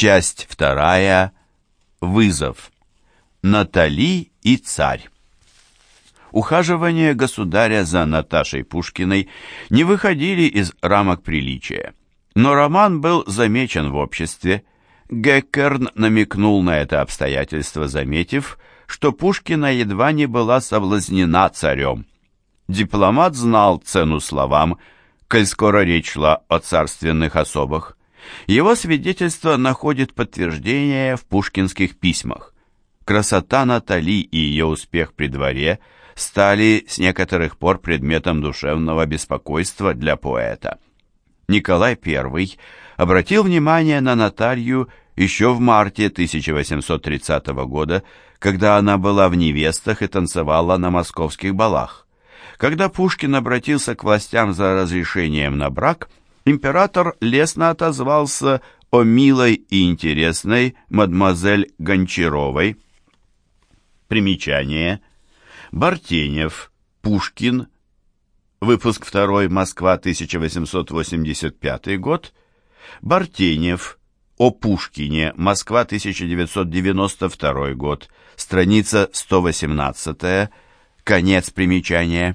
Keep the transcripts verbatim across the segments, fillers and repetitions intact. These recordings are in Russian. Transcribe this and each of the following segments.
Часть вторая. Вызов. Натали и царь. Ухаживания государя за Наташей Пушкиной не выходили из рамок приличия, но роман был замечен в обществе. Геккерн намекнул на это обстоятельство, заметив, что Пушкина едва не была соблазнена царем. Дипломат знал цену словам, коль скоро речь шла о царственных особах. Его свидетельство находит подтверждение в пушкинских письмах. Красота Натали и ее успех при дворе стали с некоторых пор предметом душевного беспокойства для поэта. Николай Первый обратил внимание на Наталью еще в марте тысяча восемьсот тридцатого года, когда она была в невестах и танцевала на московских балах. Когда Пушкин обратился к властям за разрешением на брак, император лестно отозвался о милой и интересной мадемуазель Гончаровой. Примечание. Бартенев, Пушкин, выпуск второй, Москва, тысяча восемьсот восемьдесят пятый год. Бартенев, о Пушкине, Москва, тысяча девятьсот девяносто второй год, страница сто восемнадцать, конец примечания.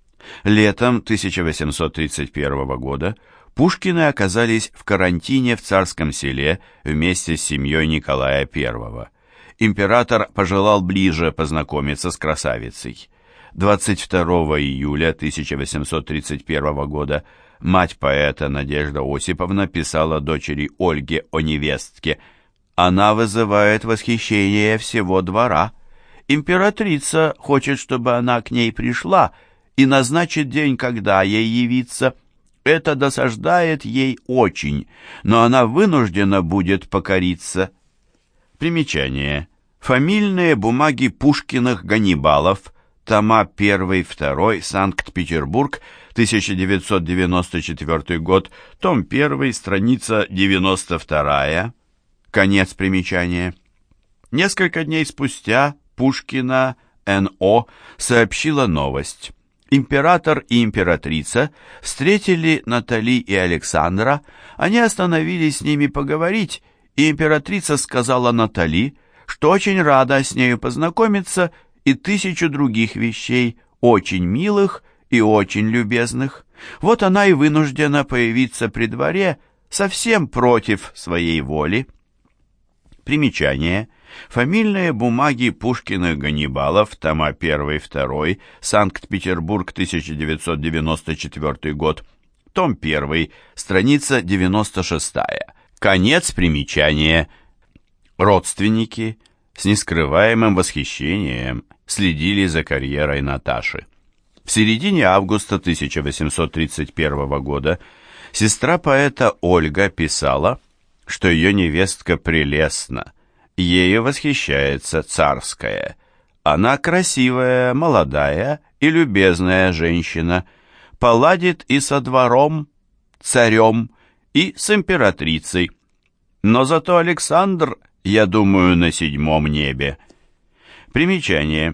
Летом тысяча восемьсот тридцать первого года Пушкины оказались в карантине в Царском Селе вместе с семьей Николая Первого. Император пожелал ближе познакомиться с красавицей. двадцать второго июля тысяча восемьсот тридцать первого года мать поэта Надежда Осиповна писала дочери Ольге о невестке: «Она вызывает восхищение всего двора. Императрица хочет, чтобы она к ней пришла и назначит день, когда ей явиться. Это досаждает ей очень, но она вынуждена будет покориться». Примечание. Фамильные бумаги Пушкиных-Ганнибалов, тома один-два, Санкт-Петербург, тысяча девятьсот девяносто четвёртый год, том один, страница девяносто вторая, конец примечания. Несколько дней спустя Пушкина эн о сообщила новость. Император и императрица встретили Натали и Александра, они остановились с ними поговорить, и императрица сказала Натали, что очень рада с нею познакомиться, и тысячу других вещей, очень милых и очень любезных. Вот она и вынуждена появиться при дворе совсем против своей воли. Примечание. Фамильные бумаги Пушкиных-Ганнибалов, тома один-два, Санкт-Петербург, тысяча девятьсот девяносто четвёртый год, том один, страница девяносто шестая. Конец примечания. Родственники с нескрываемым восхищением следили за карьерой Наташи. В середине августа тысяча восемьсот тридцать первого года сестра поэта Ольга писала, что ее невестка прелестна, ею восхищается царская. Она красивая, молодая и любезная женщина, поладит и со двором, царем, и с императрицей. Но зато Александр, я думаю, на седьмом небе. Примечание.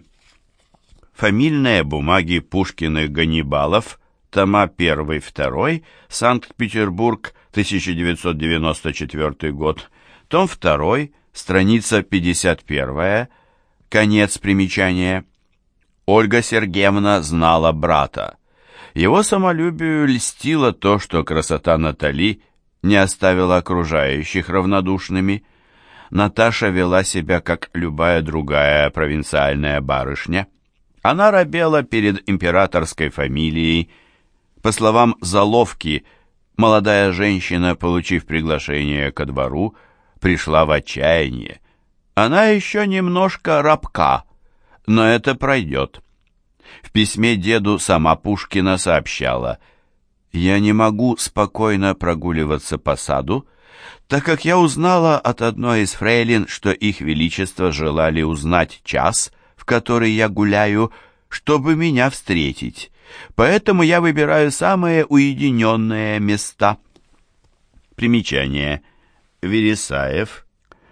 Фамильные бумаги Пушкиных-Ганнибалов, тома один-два, Санкт-Петербург, тысяча девятьсот девяносто четвёртый год, том два, страница пятьдесят первая, конец примечания. Ольга Сергеевна знала брата. Его самолюбию льстило то, что красота Натали не оставила окружающих равнодушными. Наташа вела себя, как любая другая провинциальная барышня. Она робела перед императорской фамилией. По словам Заловки, молодая женщина, получив приглашение ко двору, пришла в отчаяние. Она еще немножко робка, но это пройдет. В письме деду сама Пушкина сообщала: «Я не могу спокойно прогуливаться по саду, так как я узнала от одной из фрейлин, что их величество желали узнать час, в который я гуляю, чтобы меня встретить. Поэтому я выбираю самые уединенные места». Примечание. Вересаев.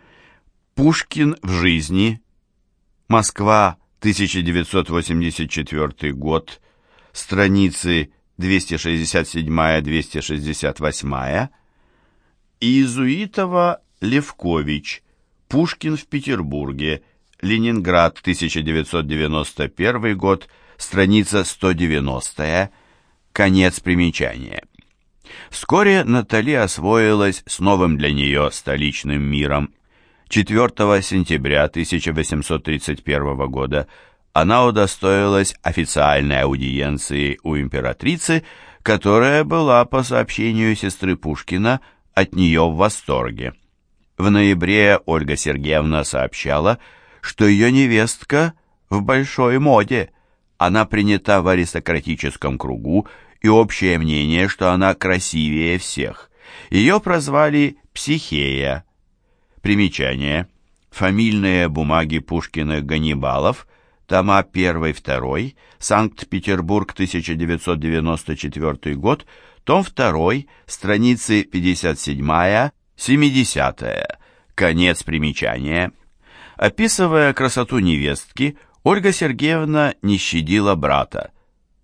Пушкин в жизни. Москва, тысяча девятьсот восемьдесят четвёртый год. Страницы двести шестьдесят семь - двести шестьдесят восемь. Иезуитова Левкович. Пушкин в Петербурге. Ленинград, тысяча девятьсот девяносто первый год, страница сто девяностая. Конец примечания. Вскоре Натали освоилась с новым для нее столичным миром. четвёртого сентября тысяча восемьсот тридцать первого года она удостоилась официальной аудиенции у императрицы, которая была, по сообщению сестры Пушкина, от нее в восторге. В ноябре Ольга Сергеевна сообщала, что ее невестка в большой моде. Она принята в аристократическом кругу, и общее мнение, что она красивее всех. Ее прозвали Психея. Примечание. Фамильные бумаги Пушкиных-Ганнибалов, тома один-два, Санкт-Петербург, тысяча девятьсот девяносто четвёртый год, том два, страницы пятьдесят семь-семьдесят. Конец примечания. Описывая красоту невестки, Ольга Сергеевна не щадила брата.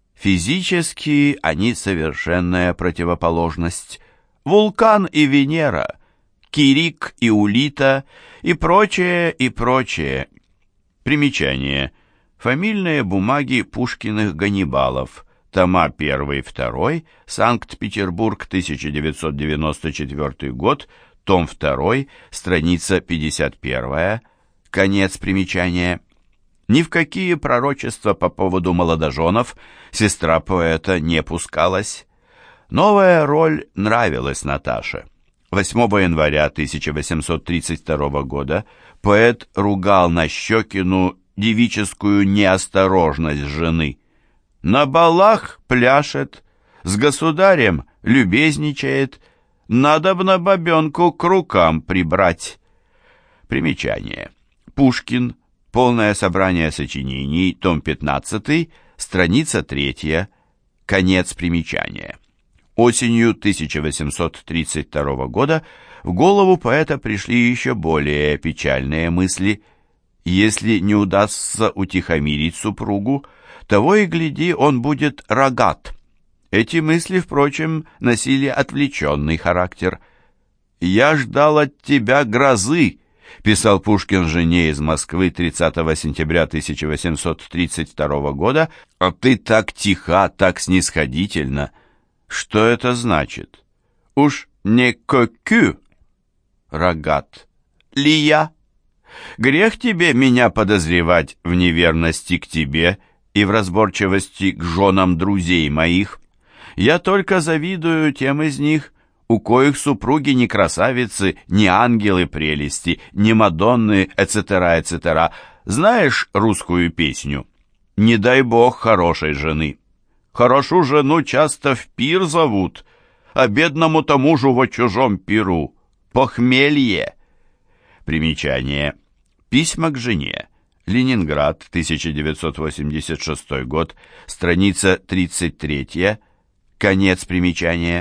Физически они совершенная противоположность. Вулкан и Венера, Кирик и Улита и прочее, и прочее. Примечание. Фамильные бумаги Пушкиных-Ганнибалов. Тома один-два, Санкт-Петербург, тысяча девятьсот девяносто четвёртый год, том два, страница пятьдесят первая. Конец примечания. Ни в какие пророчества по поводу молодоженов сестра поэта не пускалась. Новая роль нравилась Наташе. восьмого января тысяча восемьсот тридцать второго года поэт ругал Нащекину девическую неосторожность жены. «На балах пляшет, с государем любезничает, надобно бабенку к рукам прибрать». Примечание. Пушкин. Полное собрание сочинений, том пятнадцатый, страница третья, конец примечания. Осенью тысяча восемьсот тридцать второго года в голову поэта пришли еще более печальные мысли. Если не удастся утихомирить супругу, того и гляди, он будет рогат. Эти мысли, впрочем, носили отвлеченный характер. «Я ждал от тебя грозы», — писал Пушкин жене из Москвы тридцатого сентября тысяча восемьсот тридцать второго года, «а ты так тиха, так снисходительна». Что это значит? Уж не кокю, рогат, ли я? Грех тебе меня подозревать в неверности к тебе и в разборчивости к женам друзей моих. Я только завидую тем из них, у коих супруги не красавицы, не ангелы прелести, не мадонны, et cetera, et cetera. Знаешь русскую песню? Не дай бог хорошей жены. Хорошую жену часто в пир зовут, а бедному-то мужу во чужом пиру похмелье. Примечание. Письма к жене. Ленинград, тысяча девятьсот восемьдесят шестой год, страница тридцать третья, конец примечания.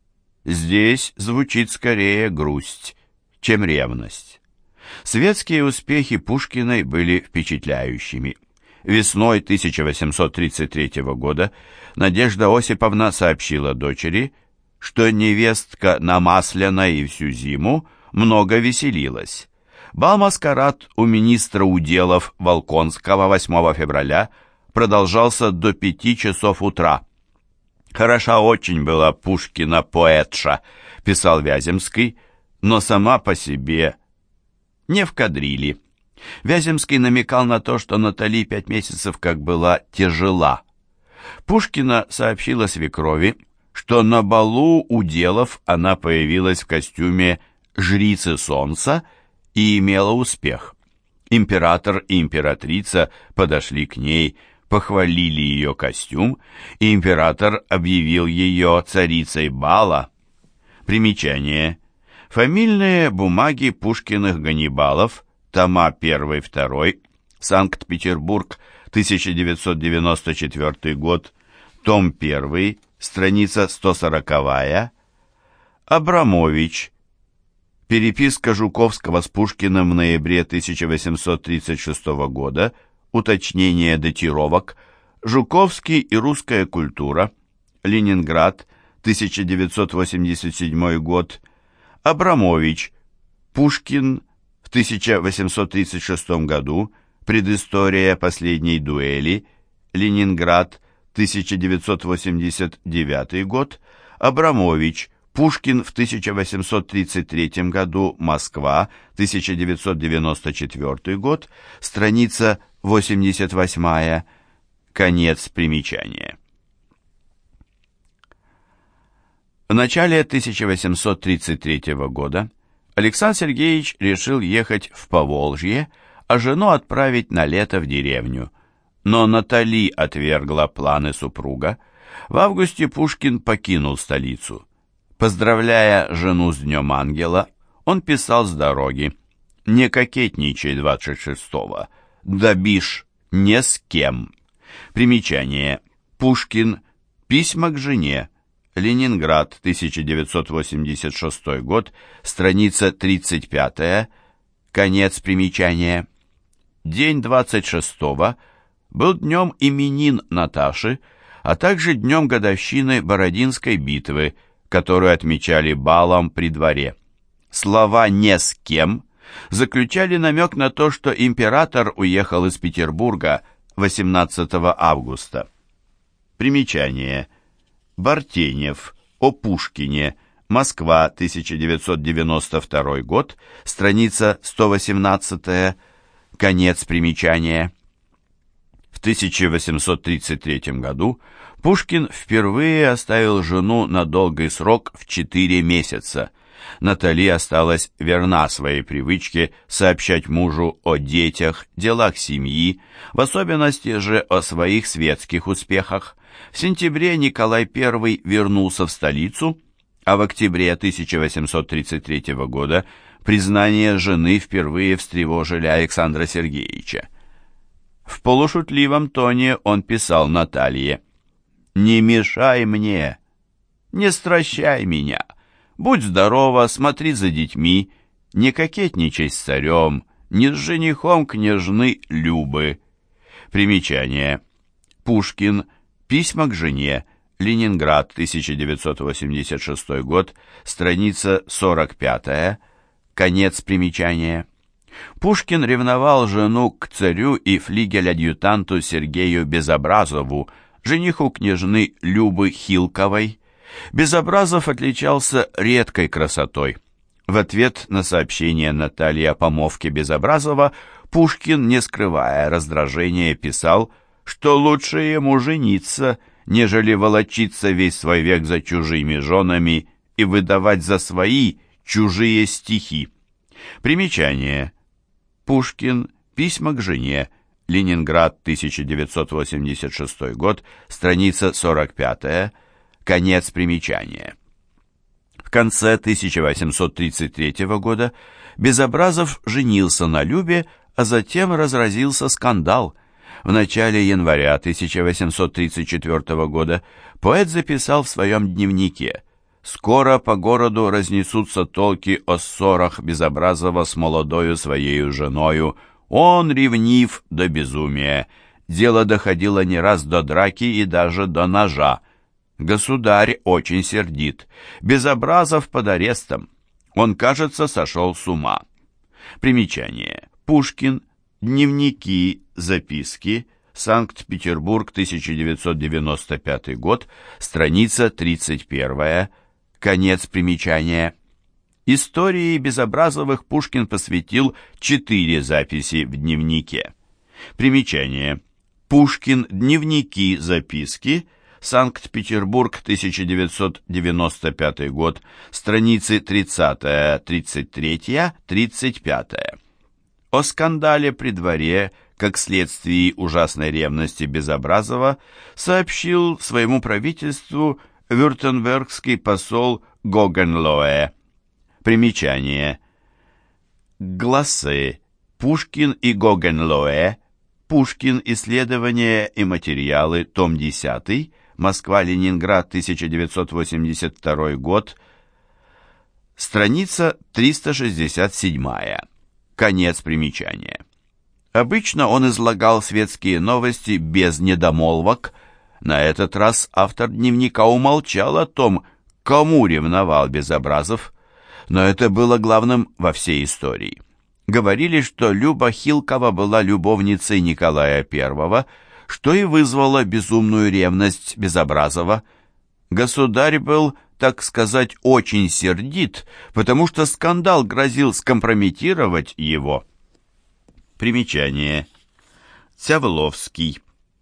Здесь звучит скорее грусть, чем ревность. Светские успехи Пушкиной были впечатляющими. Весной тысяча восемьсот тридцать третьего года Надежда Осиповна сообщила дочери, что невестка намаслена и всю зиму много веселилась. Бал-маскарад у министра уделов Волконского восьмого февраля продолжался до пяти часов утра. «Хороша очень была Пушкина поэтша», — писал Вяземский, «но сама по себе не в кадрили». Вяземский намекал на то, что Натали пять месяцев как была тяжела. Пушкина сообщила свекрови, что на балу уделов она появилась в костюме жрицы солнца и имела успех. Император и императрица подошли к ней, похвалили ее костюм, и император объявил ее царицей бала. Примечание. Фамильные бумаги Пушкиных-Ганнибалов, тома один-два, Санкт-Петербург, тысяча девятьсот девяносто четвёртый год, том один, страница сто сороковая. Абрамович. Переписка Жуковского с Пушкиным в ноябре тысяча восемьсот тридцать шестого года, уточнение датировок, Жуковский и русская культура, Ленинград, тысяча девятьсот восемьдесят седьмой год, Абрамович. Пушкин в тысяча восемьсот тридцать шестом году, предыстория последней дуэли, Ленинград, тысяча девятьсот восемьдесят девятый год, Абрамович, Пушкин в тысяча восемьсот тридцать третьем году, Москва, тысяча девятьсот девяносто четвёртый год, страница восемьдесят восьмая, конец примечания. В начале тысяча восемьсот тридцать третьего года Александр Сергеевич решил ехать в Поволжье, а жену отправить на лето в деревню. Но Натали отвергла планы супруга. В августе Пушкин покинул столицу. Поздравляя жену с Днем Ангела, он писал с дороги: «Не кокетничай двадцать шестого, да бишь не с кем». Примечание. Пушкин. Письма к жене. Ленинград, тысяча девятьсот восемьдесят шестой год, страница тридцать пятая, конец примечания. День двадцать шестого был днем именин Наташи, а также днем годовщины Бородинской битвы, которую отмечали балом при дворе. Слова «не с кем» заключали намек на то, что император уехал из Петербурга восемнадцатого августа. Примечание. Бартенев. О Пушкине. Москва, тысяча девятьсот девяносто второй год, страница сто восемнадцатая, конец примечания. В тысяча восемьсот тридцать третьем году Пушкин впервые оставил жену на долгий срок в четыре месяца. Натали осталась верна своей привычке сообщать мужу о детях, делах семьи, в особенности же о своих светских успехах. В сентябре Николай Первый вернулся в столицу, а в октябре тысяча восемьсот тридцать третьего года признания жены впервые встревожили Александра Сергеевича. В полушутливом тоне он писал Наталье: «Не мешай мне, не стращай меня, будь здорова, смотри за детьми, не кокетничай с царем, не с женихом княжны Любы». Примечание. Пушкин. Письма к жене. Ленинград, тысяча девятьсот восемьдесят шестой год, страница сорок пятая, конец примечания. Пушкин ревновал жену к царю и флигель-адъютанту Сергею Безобразову, жениху княжны Любы Хилковой. Безобразов отличался редкой красотой. В ответ на сообщение Натальи о помолвке Безобразова Пушкин, не скрывая раздражения, писал, что лучше ему жениться, нежели волочиться весь свой век за чужими женами и выдавать за свои чужие стихи. Примечание. Пушкин. Письма к жене. Ленинград, тысяча девятьсот восемьдесят шестой год, страница сорок пятая, конец примечания. В конце тысяча восемьсот тридцать третьего года Безобразов женился на Любе, а затем разразился скандал. В начале января тысяча восемьсот тридцать четвёртого года поэт записал в своем дневнике: «Скоро по городу разнесутся толки о ссорах Безобразова с молодою своею женою. Он ревнив до безумия. Дело доходило не раз до драки и даже до ножа. Государь очень сердит. Безобразов под арестом. Он, кажется, сошел с ума». Примечание. Пушкин. Дневники, записки. Санкт-Петербург, тысяча девятьсот девяносто пятый год, страница тридцать первая, конец примечания. Истории Безобразовых Пушкин посвятил четыре записи в дневнике. Примечание. Пушкин. Дневники, записки. Санкт-Петербург, тысяча девятьсот девяносто пятый год, страницы тридцатая, тридцать третья, тридцать пятая. О скандале при дворе, как следствие ужасной ревности Безобразова, сообщил своему правительству вюртембергский посол Гогенлоэ. Примечание. Глассы. Пушкин и Гогенлоэ. Пушкин. Исследования и материалы. Том десятый. Москва-Ленинград, тысяча девятьсот восемьдесят второй год. Страница триста шестьдесят семь. Конец примечания. Обычно он излагал светские новости без недомолвок. На этот раз автор дневника умолчал о том, кому ревновал Безобразов. Но это было главным во всей истории. Говорили, что Люба Хилкова была любовницей Николая Первого, что и вызвало безумную ревность Безобразова. Государь был, так сказать, очень сердит, потому что скандал грозил скомпрометировать его. Примечание. Цявловский.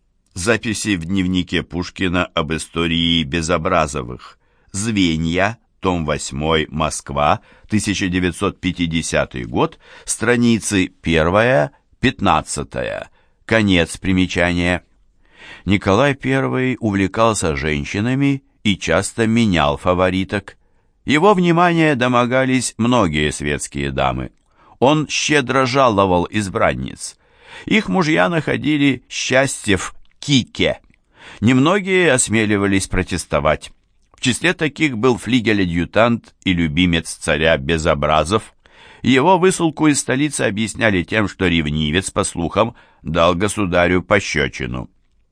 Записи в дневнике Пушкина об истории Безобразовых. Звенья, том восьмой, Москва, тысяча девятьсот пятидесятый год, страницы первая, пятнадцатая. Конец примечания. Николай Первый увлекался женщинами и часто менял фавориток. Его внимания домогались многие светские дамы. Он щедро жаловал избранниц. Их мужья находили счастье в кике. Немногие осмеливались протестовать. В числе таких был флигель-адъютант и любимец царя Безобразов. Его высылку из столицы объясняли тем, что ревнивец, по слухам, дал государю пощечину.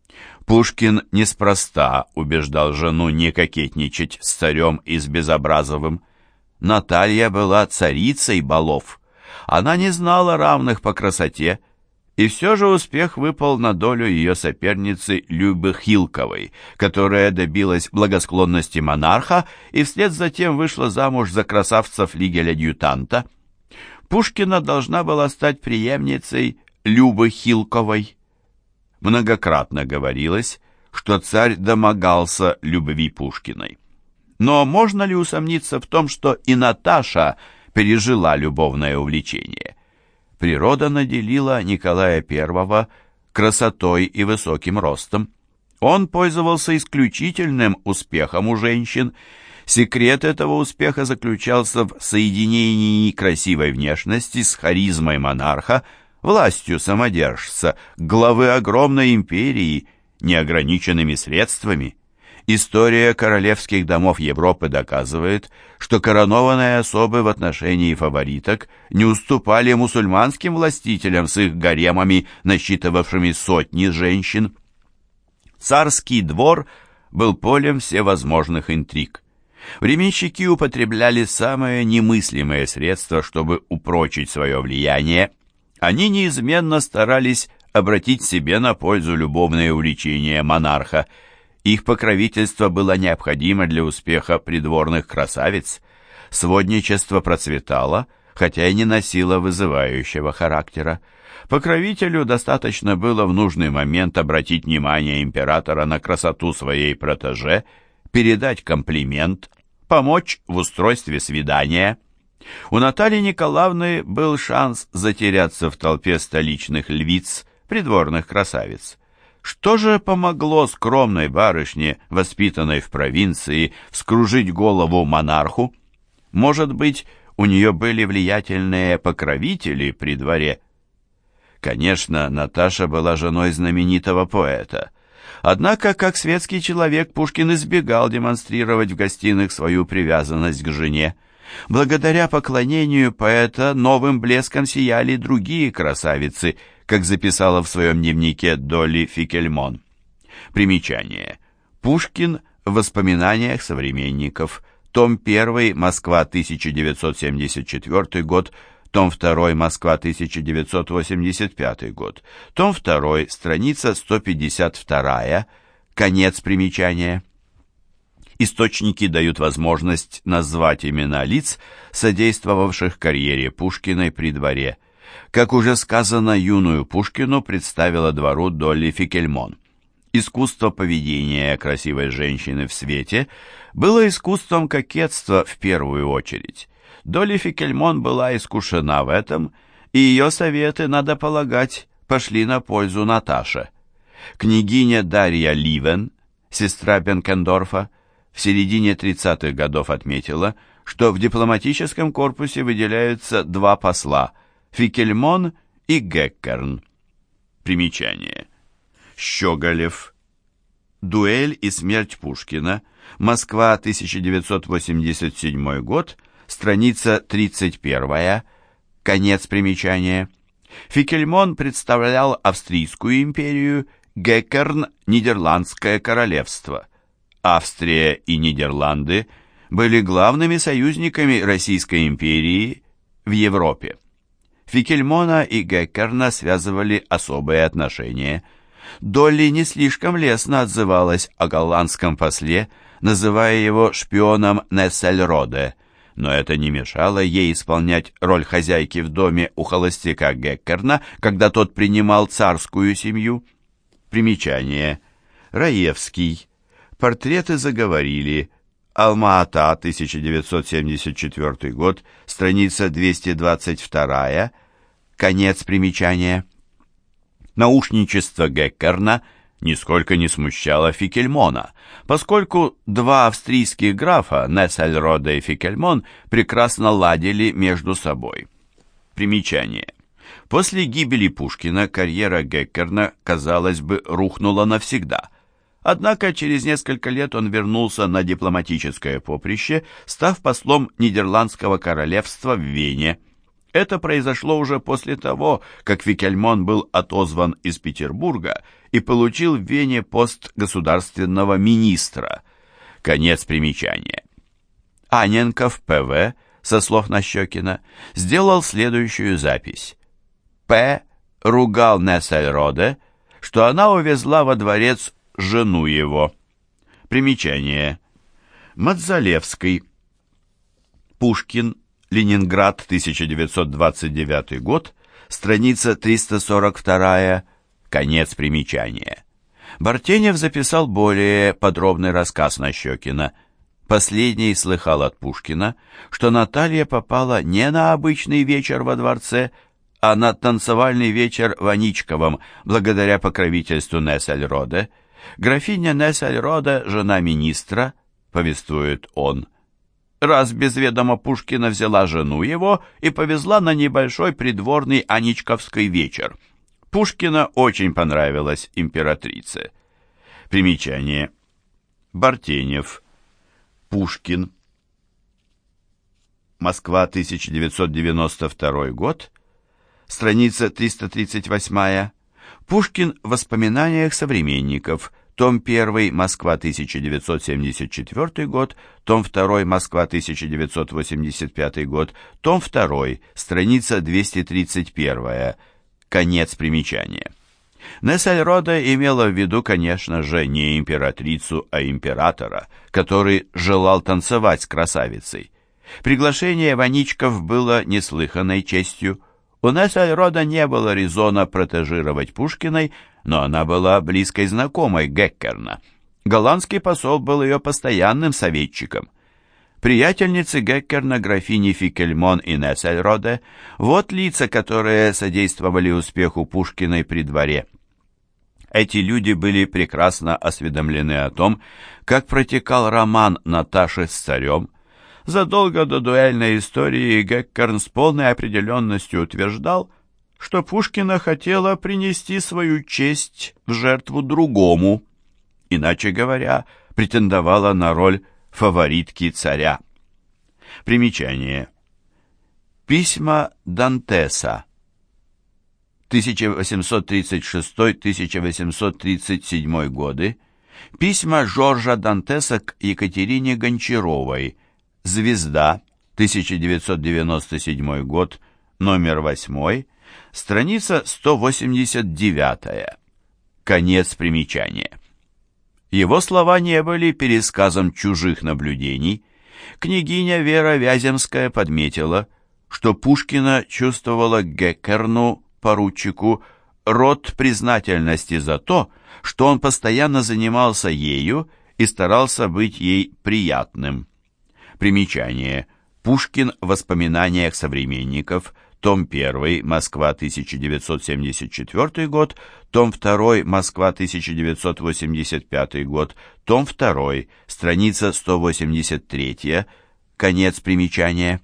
Пушкин неспроста убеждал жену не кокетничать с царем и с Безобразовым. Наталья была царицей балов. Она не знала равных по красоте, и все же успех выпал на долю ее соперницы Любы Хилковой, которая добилась благосклонности монарха и вслед за тем вышла замуж за красавца флигель-адъютанта. Пушкина должна была стать преемницей Любы Хилковой. Многократно говорилось, что царь домогался любви Пушкиной. Но можно ли усомниться в том, что и Наташа пережила любовное увлечение? Природа наделила Николая Первого красотой и высоким ростом. Он пользовался исключительным успехом у женщин. Секрет этого успеха заключался в соединении красивой внешности с харизмой монарха, властью самодержца, главы огромной империи, неограниченными средствами. История королевских домов Европы доказывает, что коронованные особы в отношении фавориток не уступали мусульманским властителям с их гаремами, насчитывавшими сотни женщин. Царский двор был полем всевозможных интриг. Временщики употребляли самые немыслимые средства, чтобы упрочить свое влияние. Они неизменно старались обратить себе на пользу любовное увлечение монарха. Их покровительство было необходимо для успеха придворных красавиц. Сводничество процветало, хотя и не носило вызывающего характера. Покровителю достаточно было в нужный момент обратить внимание императора на красоту своей протеже, передать комплимент, помочь в устройстве свидания. У Натальи Николаевны был шанс затеряться в толпе столичных львиц, придворных красавиц. Что же помогло скромной барышне, воспитанной в провинции, вскружить голову монарху? Может быть, у нее были влиятельные покровители при дворе? Конечно, Наташа была женой знаменитого поэта. Однако, как светский человек, Пушкин избегал демонстрировать в гостиных свою привязанность к жене. Благодаря поклонению поэта новым блеском сияли другие красавицы, как записала в своем дневнике Долли Фикельмон. Примечание. Пушкин в воспоминаниях современников. Том первый, Москва, тысяча девятьсот семьдесят четвёртый год. Том второй, Москва, тысяча девятьсот восемьдесят пятый год. Том второй, страница сто пятьдесят два. Конец примечания. Источники дают возможность назвать имена лиц, содействовавших карьере Пушкиной при дворе. Как уже сказано, юную Пушкину представила двору Долли Фикельмон. Искусство поведения красивой женщины в свете было искусством кокетства в первую очередь. Долли Фикельмон была искушена в этом, и ее советы, надо полагать, пошли на пользу Наташе. Княгиня Дарья Ливен, сестра Бенкендорфа, в середине тридцатых годов отметила, что в дипломатическом корпусе выделяются два посла – Фикельмон и Геккерн. Примечание. Щеголев. Дуэль и смерть Пушкина. Москва, тысяча девятьсот восемьдесят седьмой год. Страница тридцать первая. Конец примечания. Фикельмон представлял Австрийскую империю, Геккерн – Нидерландское королевство. Австрия и Нидерланды были главными союзниками Российской империи в Европе. Фикельмона и Геккерна связывали особые отношения. Долли не слишком лестно отзывалась о голландском после, называя его шпионом Нессельроде, но это не мешало ей исполнять роль хозяйки в доме у холостяка Геккерна, когда тот принимал царскую семью. Примечание. Раевский. Портреты заговорили. Алма-Ата, тысяча девятьсот семьдесят четвёртый год, страница двести двадцать два. Конец примечания. Наушничество Геккерна нисколько не смущало Фикельмона, поскольку два австрийских графа, Нессельроде и Фикельмон, прекрасно ладили между собой. Примечание. После гибели Пушкина карьера Геккерна, казалось бы, рухнула навсегда. Однако через несколько лет он вернулся на дипломатическое поприще, став послом Нидерландского королевства в Вене. Это произошло уже после того, как Фикельмон был отозван из Петербурга и получил в Вене пост государственного министра. Конец примечания. Анненков П В, со слов Нащекина, сделал следующую запись. П. ругал Нессельроде, что она увезла во дворец жену его. Примечание. Мадзалевский. Пушкин. Ленинград, тысяча девятьсот двадцать девятый год. Страница триста сорок два. Конец примечания. Бартенев записал более подробный рассказ Нащекина. Последний слыхал от Пушкина, что Наталья попала не на обычный вечер во дворце, а на танцевальный вечер в Аничковом, благодаря покровительству Нессельроде. Графиня Нессельроде, жена министра, повествует он, раз без ведома Пушкина взяла жену его и повезла на небольшой придворный Аничковский вечер. Пушкина очень понравилась императрице. Примечание. Бартенев. Пушкин. Москва, тысяча девятьсот девяносто второй год. Страница триста тридцать восемь. Пушкин в воспоминаниях современников. Том один, Москва, тысяча девятьсот семьдесят четвёртый год. Том два, Москва, тысяча девятьсот восемьдесят пятый год. Том два, страница двести тридцать один. Конец примечания. Нессельроде имела в виду, конечно же, не императрицу, а императора, который желал танцевать с красавицей. Приглашение в Аничков было неслыханной честью. У Нессельроде не было резона протежировать Пушкиной, но она была близкой знакомой Геккерна. Голландский посол был ее постоянным советчиком. Приятельницы Геккерна, графини Фикельмон и Нессельроде, вот лица, которые содействовали успеху Пушкиной при дворе. Эти люди были прекрасно осведомлены о том, как протекал роман Наташи с царем. Задолго до дуэльной истории Геккерн с полной определенностью утверждал, что Пушкина хотела принести свою честь в жертву другому, иначе говоря, претендовала на роль фаворитки царя. Примечание. Письма Дантеса. тысяча восемьсот тридцать шестой — тысяча восемьсот тридцать седьмой годы. Письма Жоржа Дантеса к Екатерине Гончаровой. «Звезда», тысяча девятьсот девяносто седьмой год, номер восемь, страница сто восемьдесят девять. Конец примечания. Его слова не были пересказом чужих наблюдений. Княгиня Вера Вяземская подметила, что Пушкина чувствовала к Геккерну, поручику, род признательности за то, что он постоянно занимался ею и старался быть ей приятным. Примечание. Пушкин в воспоминаниях современников. Том один, Москва, тысяча девятьсот семьдесят четвёртый год. Том два, Москва, тысяча девятьсот восемьдесят пятый год. Том два, страница сто восемьдесят три. Конец примечания.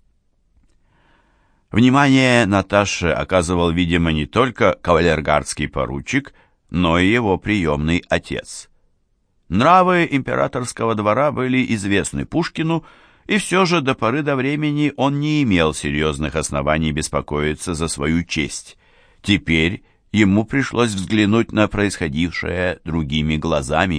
Внимание Наташе оказывал, видимо, не только кавалергардский поручик, но и его приемный отец. Нравы императорского двора были известны Пушкину, и все же до поры до времени он не имел серьезных оснований беспокоиться за свою честь. Теперь ему пришлось взглянуть на происходившее другими глазами.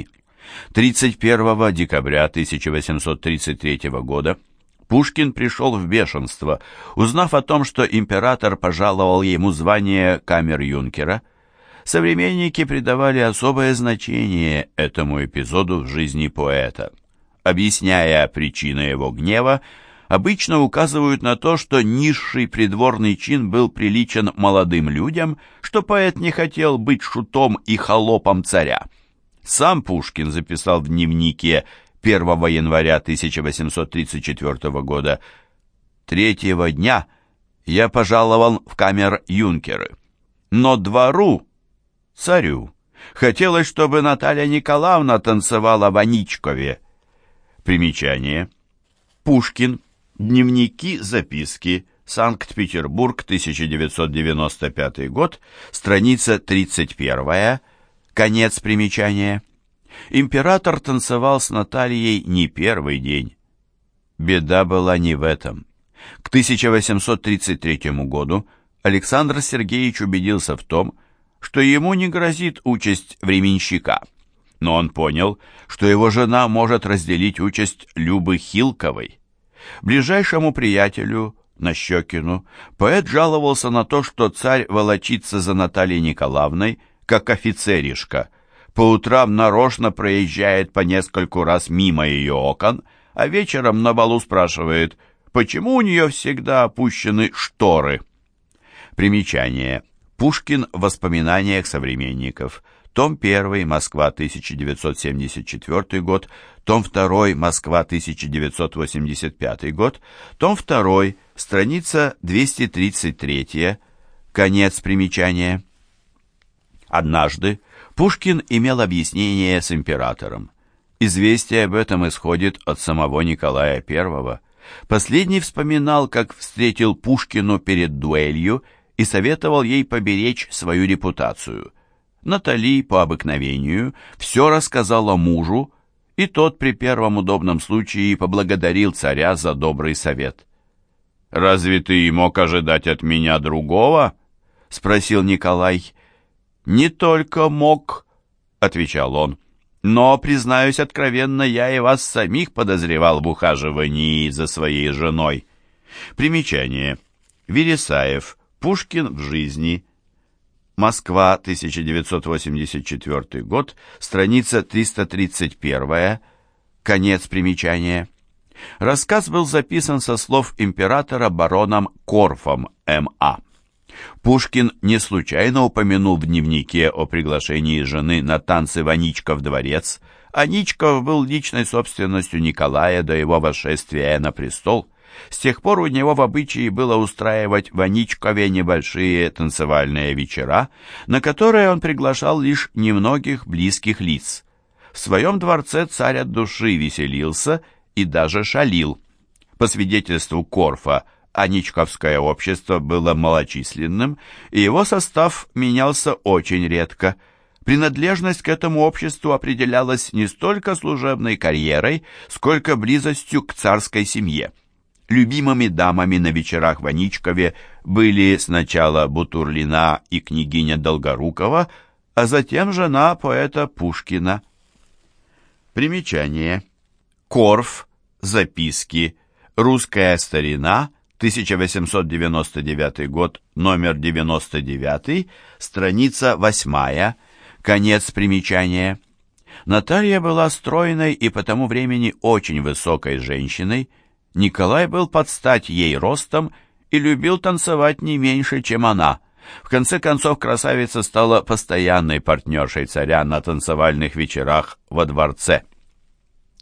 тридцать первого декабря тысяча восемьсот тридцать третьего года Пушкин пришел в бешенство, узнав о том, что император пожаловал ему звание камер-юнкера. Современники придавали особое значение этому эпизоду в жизни поэта. Объясняя причины его гнева, обычно указывают на то, что низший придворный чин был приличен молодым людям, что поэт не хотел быть шутом и холопом царя. Сам Пушкин записал в дневнике первого января тысяча восемьсот тридцать четвертого года: «Третьего дня я пожаловал в камер-юнкеры, но двору, царю, хотелось, чтобы Наталья Николаевна танцевала в Аничкове». Примечание. Пушкин. Дневники, записки. Санкт-Петербург, тысяча девятьсот девяносто пятый год. Страница тридцать первая. Конец примечания. Император танцевал с Натальей не первый день. Беда была не в этом. К тысяча восемьсот тридцать третьему году Александр Сергеевич убедился в том, что ему не грозит участь временщика. Но он понял, что его жена может разделить участь Любы Хилковой. Ближайшему приятелю, Нащекину, поэт жаловался на то, что царь волочится за Натальей Николаевной, как офицеришка, по утрам нарочно проезжает по нескольку раз мимо ее окон, а вечером на балу спрашивает, почему у нее всегда опущены шторы. Примечание. Пушкин в воспоминаниях современников. Том первый, Москва, тысяча девятьсот семьдесят четвертый год, том второй, Москва, тысяча девятьсот восемьдесят пятый год, том второй, страница двести тридцать три, конец примечания. Однажды Пушкин имел объяснение с императором. Известие об этом исходит от самого Николая Первого. Последний вспоминал, как встретил Пушкину перед дуэлью и советовал ей поберечь свою репутацию. Натали, по обыкновению, все рассказала мужу, и тот при первом удобном случае поблагодарил царя за добрый совет. «Разве ты мог ожидать от меня другого?» — спросил Николай. «Не только мог», — отвечал он, — «но, признаюсь откровенно, я и вас самих подозревал в ухаживании за своей женой». Примечание. Вересаев. Пушкин в жизни. Москва, тысяча девятьсот восемьдесят четвертый год, страница триста тридцать один, конец примечания. Рассказ был записан со слов императора бароном Корфом М А Пушкин не случайно упомянул в дневнике о приглашении жены на танцы в Аничков дворец. Аничков был личной собственностью Николая до его восшествия на престол. С тех пор у него в обычае было устраивать в Аничкове небольшие танцевальные вечера, на которые он приглашал лишь немногих близких лиц. В своем дворце царь от души веселился и даже шалил. По свидетельству Корфа, Аничковское общество было малочисленным, и его состав менялся очень редко. Принадлежность к этому обществу определялась не столько служебной карьерой, сколько близостью к царской семье. Любимыми дамами на вечерах в Аничкове были сначала Бутурлина и княгиня Долгорукова, а затем жена поэта Пушкина. Примечание. Корф. Записки. Русская старина. тысяча восемьсот девяносто девятый год. Номер девяносто девять. Страница восьмая. Конец примечания. Наталья была стройной и по тому времени очень высокой женщиной. Николай был под стать ей ростом и любил танцевать не меньше, чем она. В конце концов, красавица стала постоянной партнершей царя на танцевальных вечерах во дворце.